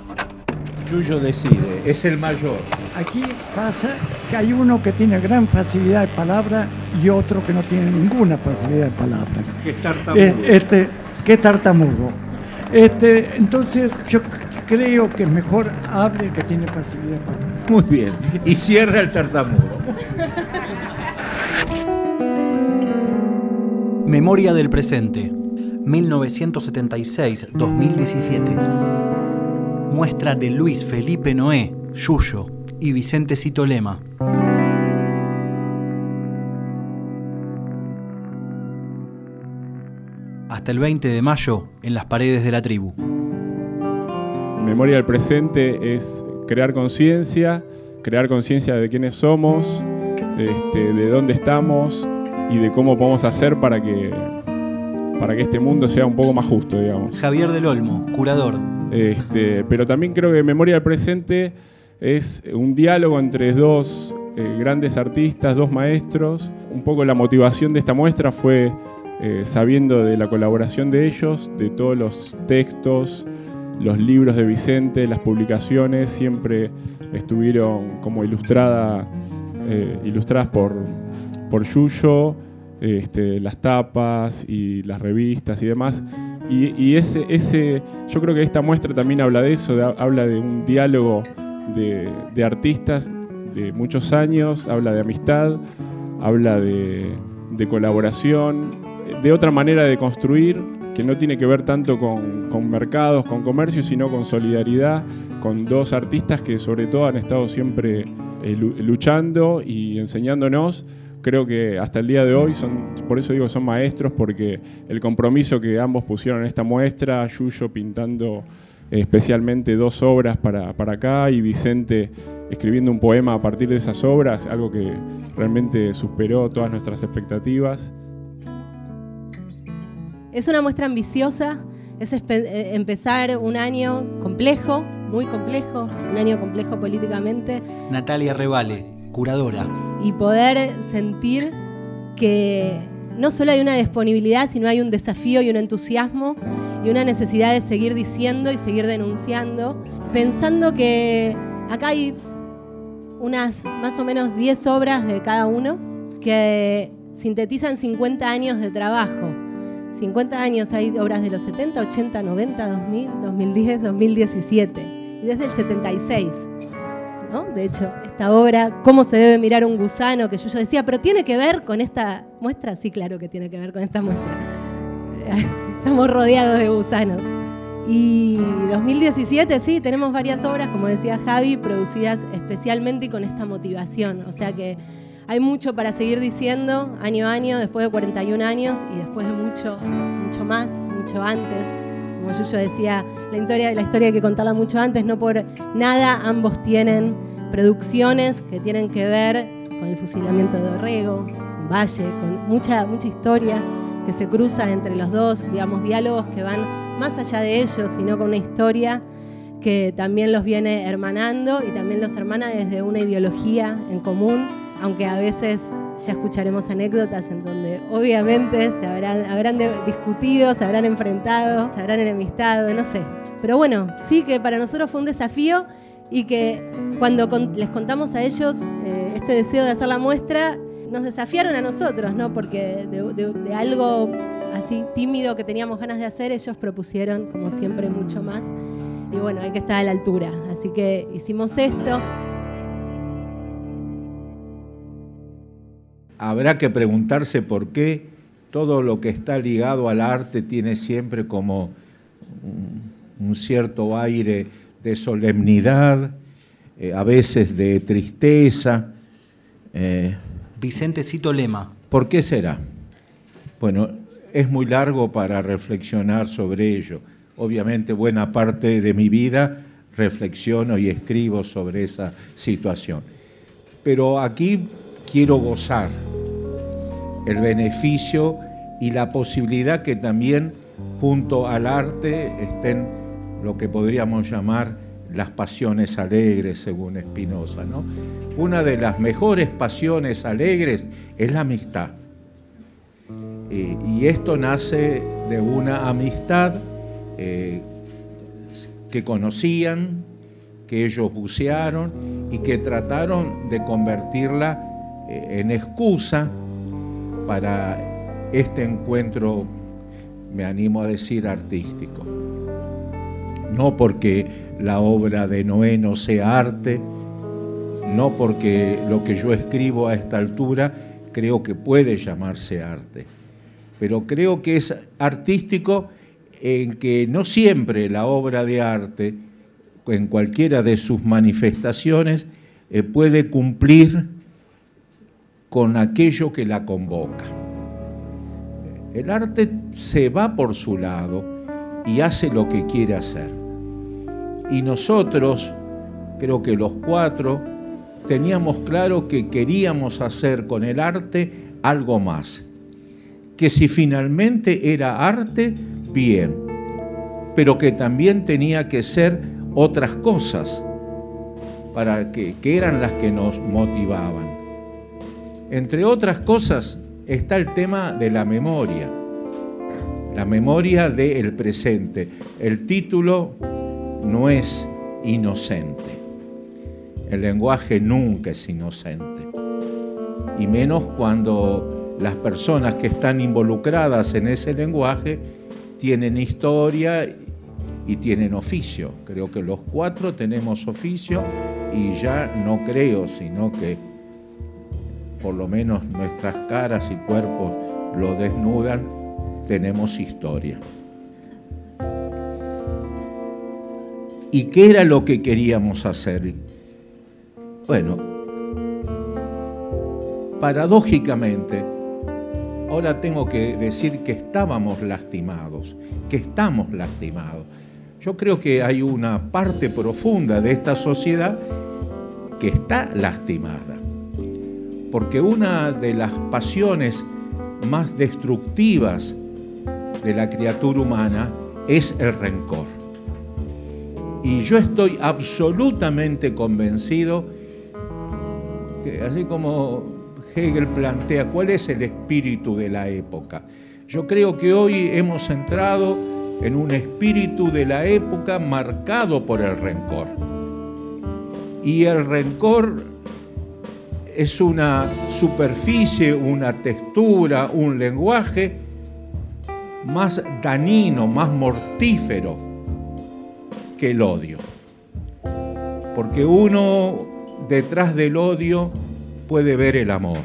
Yuyo decide, es el mayor. Aquí pasa que hay uno que tiene gran facilidad de palabra y otro que no tiene ninguna facilidad de palabra. Que es tartamudo. Que es tartamudo. Entonces yo creo que mejor hable el que tiene facilidad de palabra. Muy bien. Y cierra el tartamudo. Memoria del presente, 1976-2017. Muestra de Luis Felipe Noé, Yuyo y Vicente Citolema. Hasta el 20 de mayo en las paredes de la tribu. Memoria del presente es crear conciencia de quiénes somos, de dónde estamos y de cómo podemos hacer para que este mundo sea un poco más justo, digamos. Javier del Olmo, curador. Pero también creo que Memoria del presente es un diálogo entre dos grandes artistas, dos maestros. Un poco la motivación de esta muestra fue sabiendo de la colaboración de ellos, de todos los textos, los libros de Vicente, las publicaciones, siempre estuvieron como ilustradas por Yuyo, las tapas y las revistas y demás. Y yo creo que esta muestra también habla de eso, habla de un diálogo de artistas de muchos años, habla de amistad, habla de colaboración, de otra manera de construir, que no tiene que ver tanto con mercados, con comercio, sino con solidaridad, con dos artistas que sobre todo han estado siempre luchando y enseñándonos. Creo que hasta el día de hoy por eso digo son maestros, porque el compromiso que ambos pusieron en esta muestra, Yuyo pintando especialmente 2 obras para acá y Vicente escribiendo un poema a partir de esas obras, algo que realmente superó todas nuestras expectativas. Es una muestra ambiciosa, es empezar un año complejo, muy complejo, un año complejo políticamente. Natalia Revale, curadora. Y poder sentir que no solo hay una disponibilidad, sino hay un desafío y un entusiasmo y una necesidad de seguir diciendo y seguir denunciando, pensando que acá hay unas más o menos 10 obras de cada uno que sintetizan 50 años de trabajo. 50 años, hay obras de los 70, 80, 90, 2000, 2010, 2017 y desde el 76, ¿no? De hecho, esta obra, ¿Cómo se debe mirar un gusano?, que yo decía, pero ¿tiene que ver con esta muestra? Sí, claro que tiene que ver con esta muestra. Estamos rodeados de gusanos. Y 2017, sí, tenemos varias obras, como decía Javi, producidas especialmente y con esta motivación. O sea que hay mucho para seguir diciendo año a año, después de 41 años y después de mucho más, mucho antes. Como Yuyo decía, la historia hay que contarla mucho antes, no por nada ambos tienen producciones que tienen que ver con el fusilamiento de Orrego, con Valle, con mucha historia que se cruza entre los dos, digamos, diálogos que van más allá de ellos, sino con una historia que también los viene hermanando y también los hermana desde una ideología en común, aunque a veces ya escucharemos anécdotas en donde obviamente se habrán discutido, se habrán enfrentado, se habrán enemistado, no sé. Pero bueno, sí que para nosotros fue un desafío y que cuando les contamos a ellos este deseo de hacer la muestra, nos desafiaron a nosotros, ¿no? Porque de algo así tímido que teníamos ganas de hacer, ellos propusieron, como siempre, mucho más. Y bueno, hay que estar a la altura. Así que hicimos esto. Habrá que preguntarse por qué todo lo que está ligado al arte tiene siempre como un cierto aire de solemnidad, a veces de tristeza. Vicente Citolema. ¿Por qué será? Bueno, es muy largo para reflexionar sobre ello. Obviamente, buena parte de mi vida reflexiono y escribo sobre esa situación. Pero aquí quiero gozar el beneficio y la posibilidad que también junto al arte estén lo que podríamos llamar las pasiones alegres, según Spinoza, ¿no? Una de las mejores pasiones alegres es la amistad. Y esto nace de una amistad que que conocían, que ellos bucearon y que trataron de convertirla en excusa para este encuentro, me animo a decir, artístico. No porque la obra de Noé no sea arte, no porque lo que yo escribo a esta altura creo que puede llamarse arte, pero creo que es artístico en que no siempre la obra de arte, en cualquiera de sus manifestaciones, puede cumplir con aquello que la convoca. El arte se va por su lado y hace lo que quiere hacer. Y nosotros, creo que los cuatro, teníamos claro que queríamos hacer con el arte algo más. Que si finalmente era arte, bien, pero que también tenía que ser otras cosas para que eran las que nos motivaban. Entre otras cosas está el tema de la memoria del presente. El título no es inocente. El lenguaje nunca es inocente, y menos cuando las personas que están involucradas en ese lenguaje tienen historia y tienen oficio. Creo que los cuatro tenemos oficio, y ya no creo, sino que por lo menos nuestras caras y cuerpos lo desnudan, tenemos historia. ¿Y qué era lo que queríamos hacer? Bueno, paradójicamente, ahora tengo que decir que estamos lastimados. Yo creo que hay una parte profunda de esta sociedad que está lastimada, porque una de las pasiones más destructivas de la criatura humana es el rencor. Y yo estoy absolutamente convencido que, así como Hegel plantea cuál es el espíritu de la época, yo creo que hoy hemos entrado en un espíritu de la época marcado por el rencor. Y el rencor es una superficie, una textura, un lenguaje más dañino, más mortífero que el odio. Porque uno detrás del odio puede ver el amor.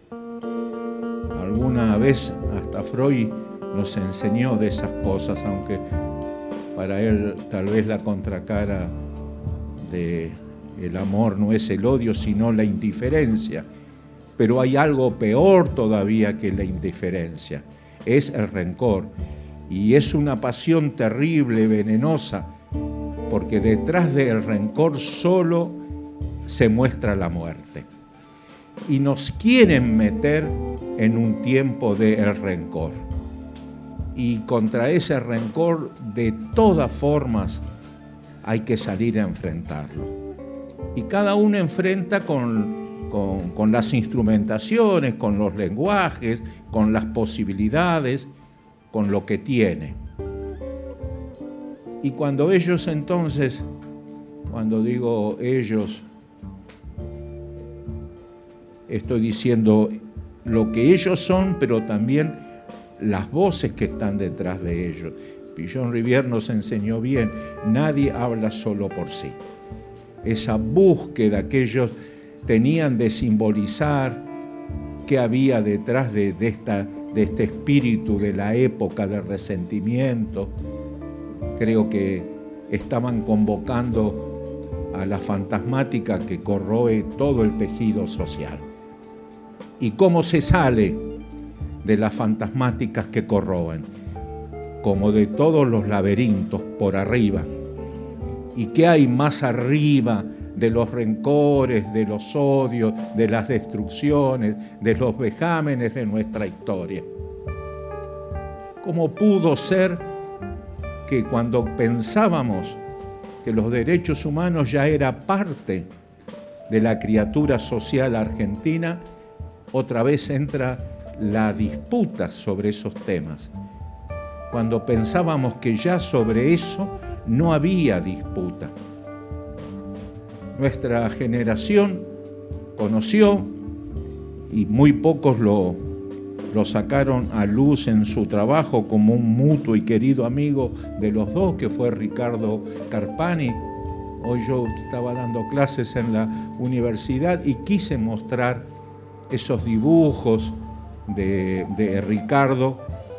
Alguna vez hasta Freud nos enseñó de esas cosas, aunque para él tal vez la contracara de el amor no es el odio, sino la indiferencia. Pero hay algo peor todavía que la indiferencia, es el rencor. Y es una pasión terrible, venenosa, porque detrás del rencor solo se muestra la muerte. Y nos quieren meter en un tiempo del rencor. Y contra ese rencor, de todas formas, hay que salir a enfrentarlo. Y cada uno enfrenta con las instrumentaciones, con los lenguajes, con las posibilidades, con lo que tiene. Y cuando ellos entonces, cuando digo ellos, estoy diciendo lo que ellos son, pero también las voces que están detrás de ellos. Pillon Rivière nos enseñó bien, nadie habla solo por sí. Esa búsqueda que ellos tenían de simbolizar qué había detrás de este espíritu de la época del resentimiento, creo que estaban convocando a la fantasmática que corroe todo el tejido social. ¿Y cómo se sale de las fantasmáticas que corroen? Como de todos los laberintos por arriba. ¿Y qué hay más arriba de los rencores, de los odios, de las destrucciones, de los vejámenes de nuestra historia? ¿Cómo pudo ser que cuando pensábamos que los derechos humanos ya era parte de la criatura social argentina, otra vez entra la disputa sobre esos temas? Cuando pensábamos que ya sobre eso no había disputa. Nuestra generación conoció, y muy pocos lo sacaron a luz en su trabajo como un mutuo y querido amigo de los dos, que fue Ricardo Carpani. Hoy yo estaba dando clases en la universidad y quise mostrar esos dibujos de Ricardo,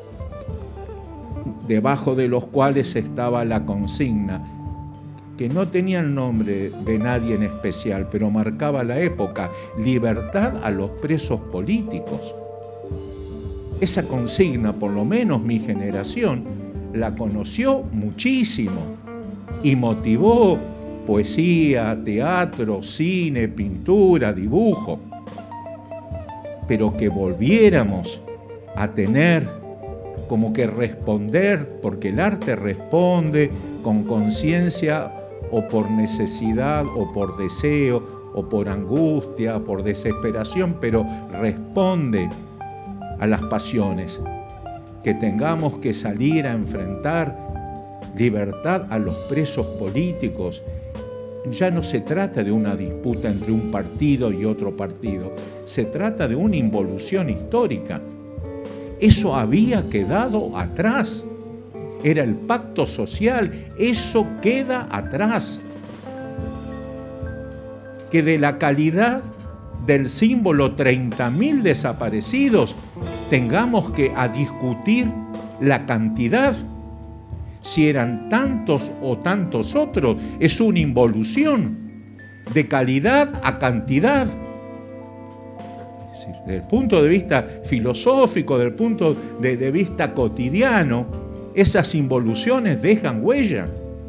debajo de los cuales estaba la consigna, que no tenía el nombre de nadie en especial, pero marcaba la época: libertad a los presos políticos. Esa consigna, por lo menos mi generación, la conoció muchísimo y motivó poesía, teatro, cine, pintura, dibujo. Pero que volviéramos a tener como que responder, porque el arte responde con conciencia o por necesidad o por deseo o por angustia, por desesperación, pero responde a las pasiones, que tengamos que salir a enfrentar libertad a los presos políticos. Ya no se trata de una disputa entre un partido y otro partido, se trata de una involución histórica. Eso había quedado atrás, era el pacto social, eso queda atrás. Que de la calidad del símbolo 30.000 desaparecidos tengamos que a discutir la cantidad, si eran tantos o tantos otros, es una involución de calidad a cantidad. Desde el punto de vista filosófico, desde el punto de vista cotidiano, esas involuciones dejan huella.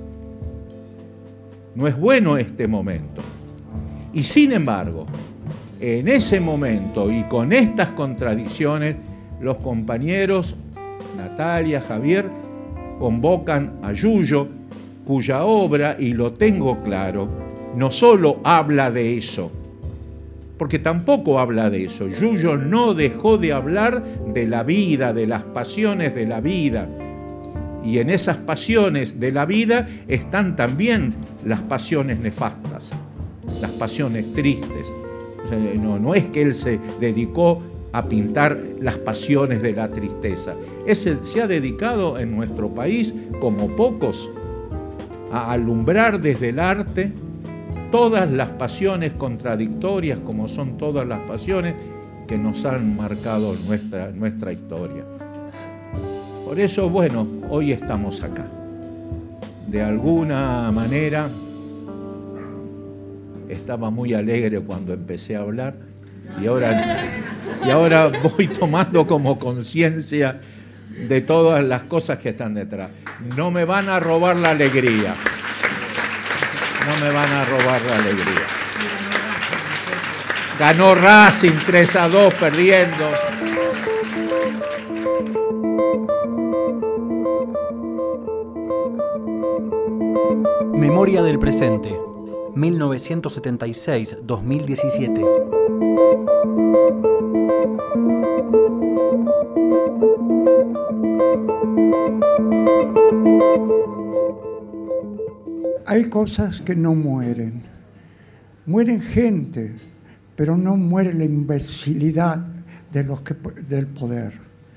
No es bueno este momento. Y sin embargo, en ese momento y con estas contradicciones, los compañeros Natalia, Javier, convocan a Yuyo, cuya obra, y lo tengo claro, no solo habla de eso, porque tampoco habla de eso. Yuyo no dejó de hablar de la vida, de las pasiones de la vida. Y en esas pasiones de la vida están también las pasiones nefastas, las pasiones tristes. O sea, no es que él se dedicó a pintar las pasiones de la tristeza. Se ha dedicado en nuestro país, como pocos, a alumbrar desde el arte todas las pasiones contradictorias, como son todas las pasiones que nos han marcado nuestra historia. Por eso, bueno, hoy estamos acá. De alguna manera, estaba muy alegre cuando empecé a hablar y ahora voy tomando como conciencia de todas las cosas que están detrás. No me van a robar la alegría. No me van a robar la alegría. Ganó Racing 3-2 perdiendo. Memoria del presente, 1976-2017. Hay cosas que no mueren. Mueren gente, pero no muere la imbecilidad del poder.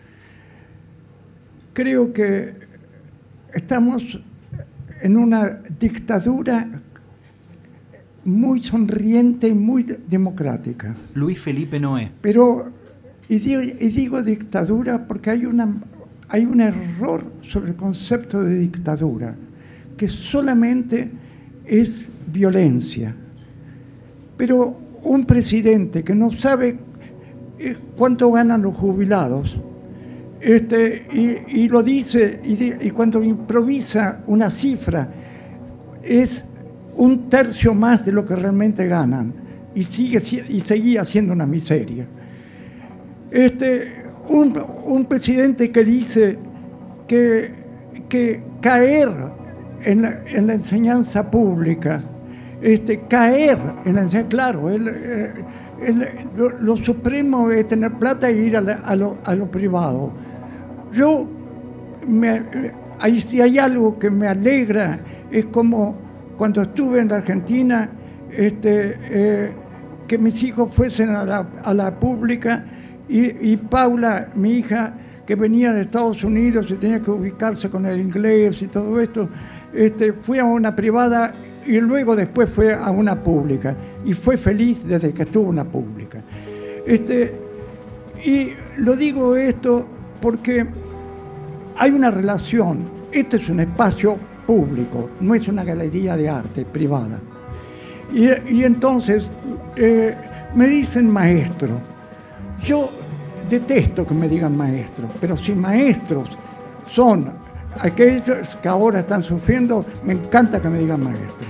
Creo que estamos en una dictadura muy sonriente y muy democrática. Luis Felipe Noé. Pero, y digo dictadura porque hay un error sobre el concepto de dictadura, que solamente es violencia. Pero un presidente que no sabe cuánto ganan los jubilados, y lo dice, y cuando improvisa una cifra, es 1/3 más de lo que realmente ganan, y seguía siendo una miseria. Un presidente que dice que caer en la enseñanza pública, caer en la enseñanza, claro, lo supremo es tener plata e ir a lo privado. Yo ahí sí hay algo que me alegra, es como cuando estuve en la Argentina, que mis hijos fuesen a la pública y Paula, mi hija, que venía de Estados Unidos y tenía que ubicarse con el inglés y todo esto, fui a una privada y luego después fue a una pública y fue feliz desde que estuvo en una pública. Y lo digo esto porque hay una relación. Este es un espacio público, no es una galería de arte privada. Y entonces me dicen maestro. Yo detesto que me digan maestro, pero si maestros son aquellos que ahora están sufriendo, me encanta que me digan maestro.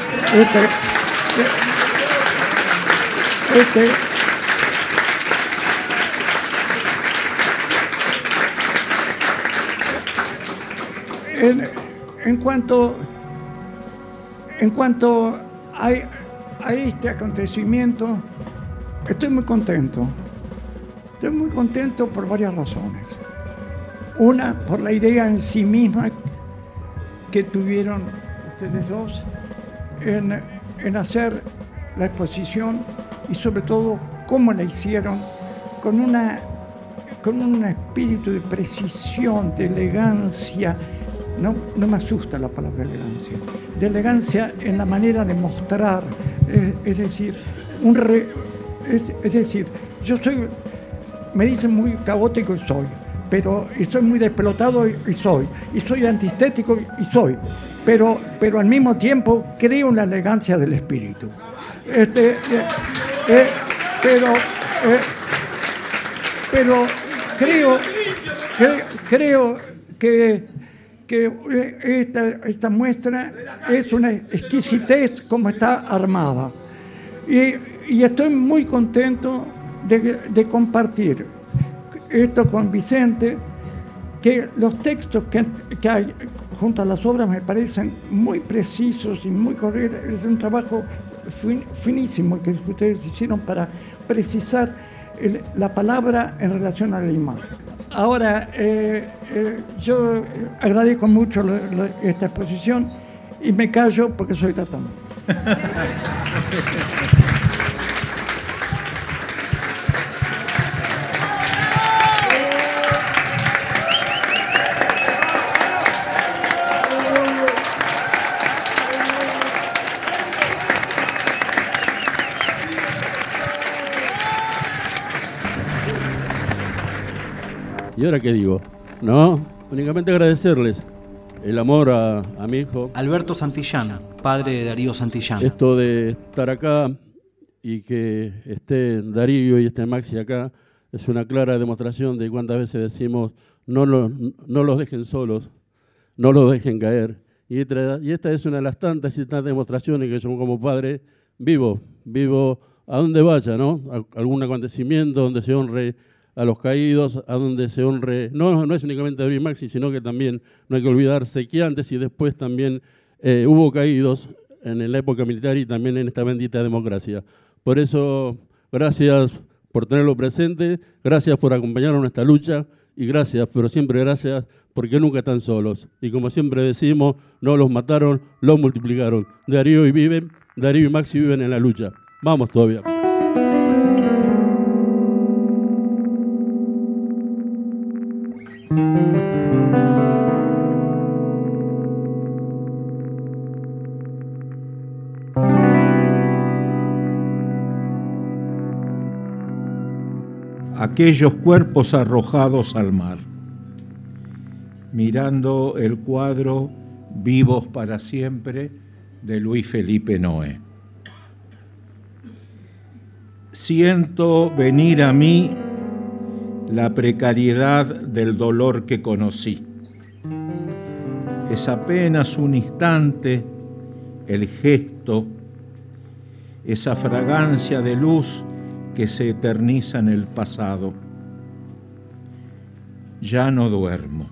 En cuanto a este acontecimiento, estoy muy contento. Estoy muy contento por varias razones. Una, por la idea en sí misma que tuvieron ustedes dos en hacer la exposición y sobre todo cómo la hicieron con un espíritu de precisión, de elegancia. No me asusta la palabra elegancia. De elegancia en la manera de mostrar. Es decir, yo soy, me dicen muy caótico y soy, y soy muy despelotado y soy antiestético y soy, pero al mismo tiempo creo en la elegancia del espíritu. Pero creo que esta muestra es una exquisitez como está armada. Y estoy muy contento de compartir esto con Vicente, que los textos que hay junto a las obras me parecen muy precisos y muy correctos. Es un trabajo finísimo que ustedes hicieron para precisar la palabra en relación a la imagen. Ahora, yo agradezco mucho esta exposición y me callo porque soy tartamudo. ¿Y ahora qué digo? No, únicamente agradecerles el amor a mi hijo. Alberto Santillán, padre de Darío Santillán. Esto de estar acá y que esté Darío y esté Maxi acá es una clara demostración de cuántas veces decimos no los dejen solos, no los dejen caer. Y esta es una de las tantas y tantas demostraciones que yo como padre vivo a donde vaya, ¿no? Algún acontecimiento donde se honre a los caídos, a donde se honre, no es únicamente Darío y Maxi, sino que también no hay que olvidarse que antes y después también hubo caídos en la época militar y también en esta bendita democracia. Por eso, gracias por tenerlo presente, gracias por acompañarnos en esta lucha y gracias, pero siempre gracias, porque nunca están solos. Y como siempre decimos, no los mataron, los multiplicaron. Darío y Maxi viven en la lucha. Vamos todavía. Aquellos cuerpos arrojados al mar, mirando el cuadro Vivos para siempre de Luis Felipe Noé. Siento venir a mí la precariedad del dolor que conocí. Es apenas un instante el gesto, esa fragancia de luz que se eterniza en el pasado. Ya no duermo.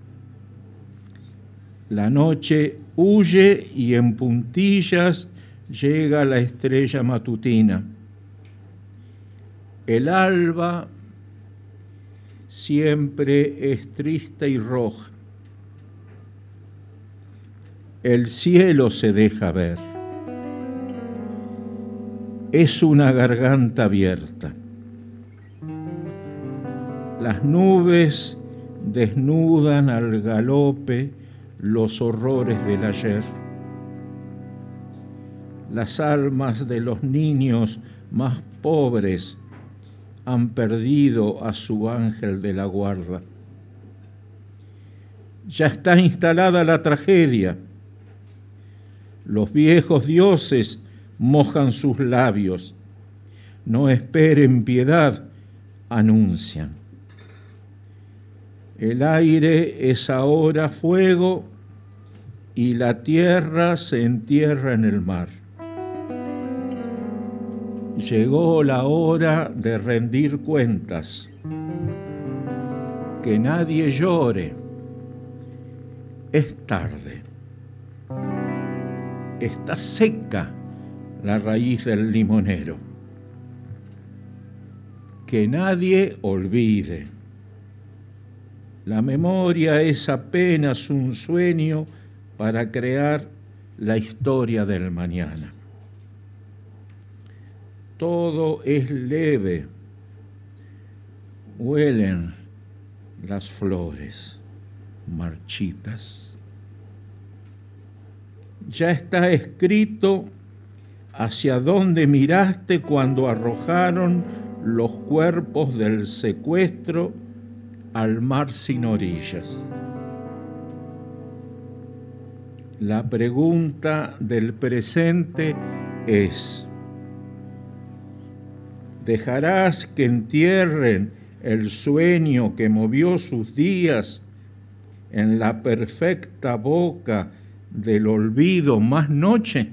La noche huye y en puntillas llega la estrella matutina. El alba siempre es triste y roja. el cielo se deja ver. Es una garganta abierta. Las nubes desnudan al galope los horrores del ayer. Las almas de los niños más pobres han perdido a su ángel de la guarda. Ya está instalada la tragedia. Los viejos dioses mojan sus labios. No esperen piedad, anuncian. El aire es ahora fuego y la tierra se entierra en el mar. Llegó la hora de rendir cuentas. Que nadie llore. Es tarde. Está seca la raíz del limonero. Que nadie olvide. La memoria es apenas un sueño para crear la historia del mañana. Todo es leve. Huelen las flores marchitas. Ya está escrito hacia dónde miraste cuando arrojaron los cuerpos del secuestro al mar sin orillas. La pregunta del presente es: ¿dejarás que entierren el sueño que movió sus días en la perfecta boca del olvido más noche?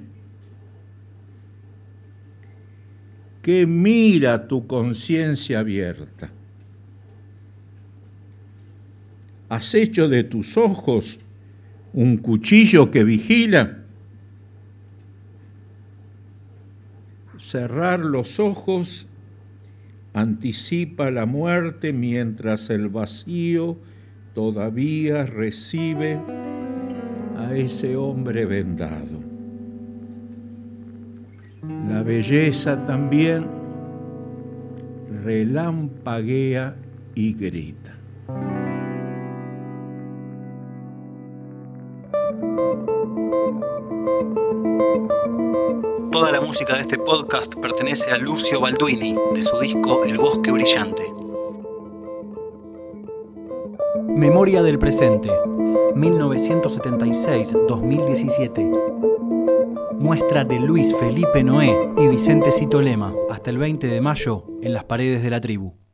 ¿Qué mira tu conciencia abierta? ¿Has hecho de tus ojos un cuchillo que vigila? Cerrar los ojos anticipa la muerte mientras el vacío todavía recibe a ese hombre vendado. La belleza también relampaguea y grita. Toda la música de este podcast pertenece a Lucio Balduini, de su disco El Bosque Brillante. Memoria del presente, 1976-2017. Muestra de Luis Felipe Noé y Vicente Cito Lema, hasta el 20 de mayo, en las paredes de la tribu.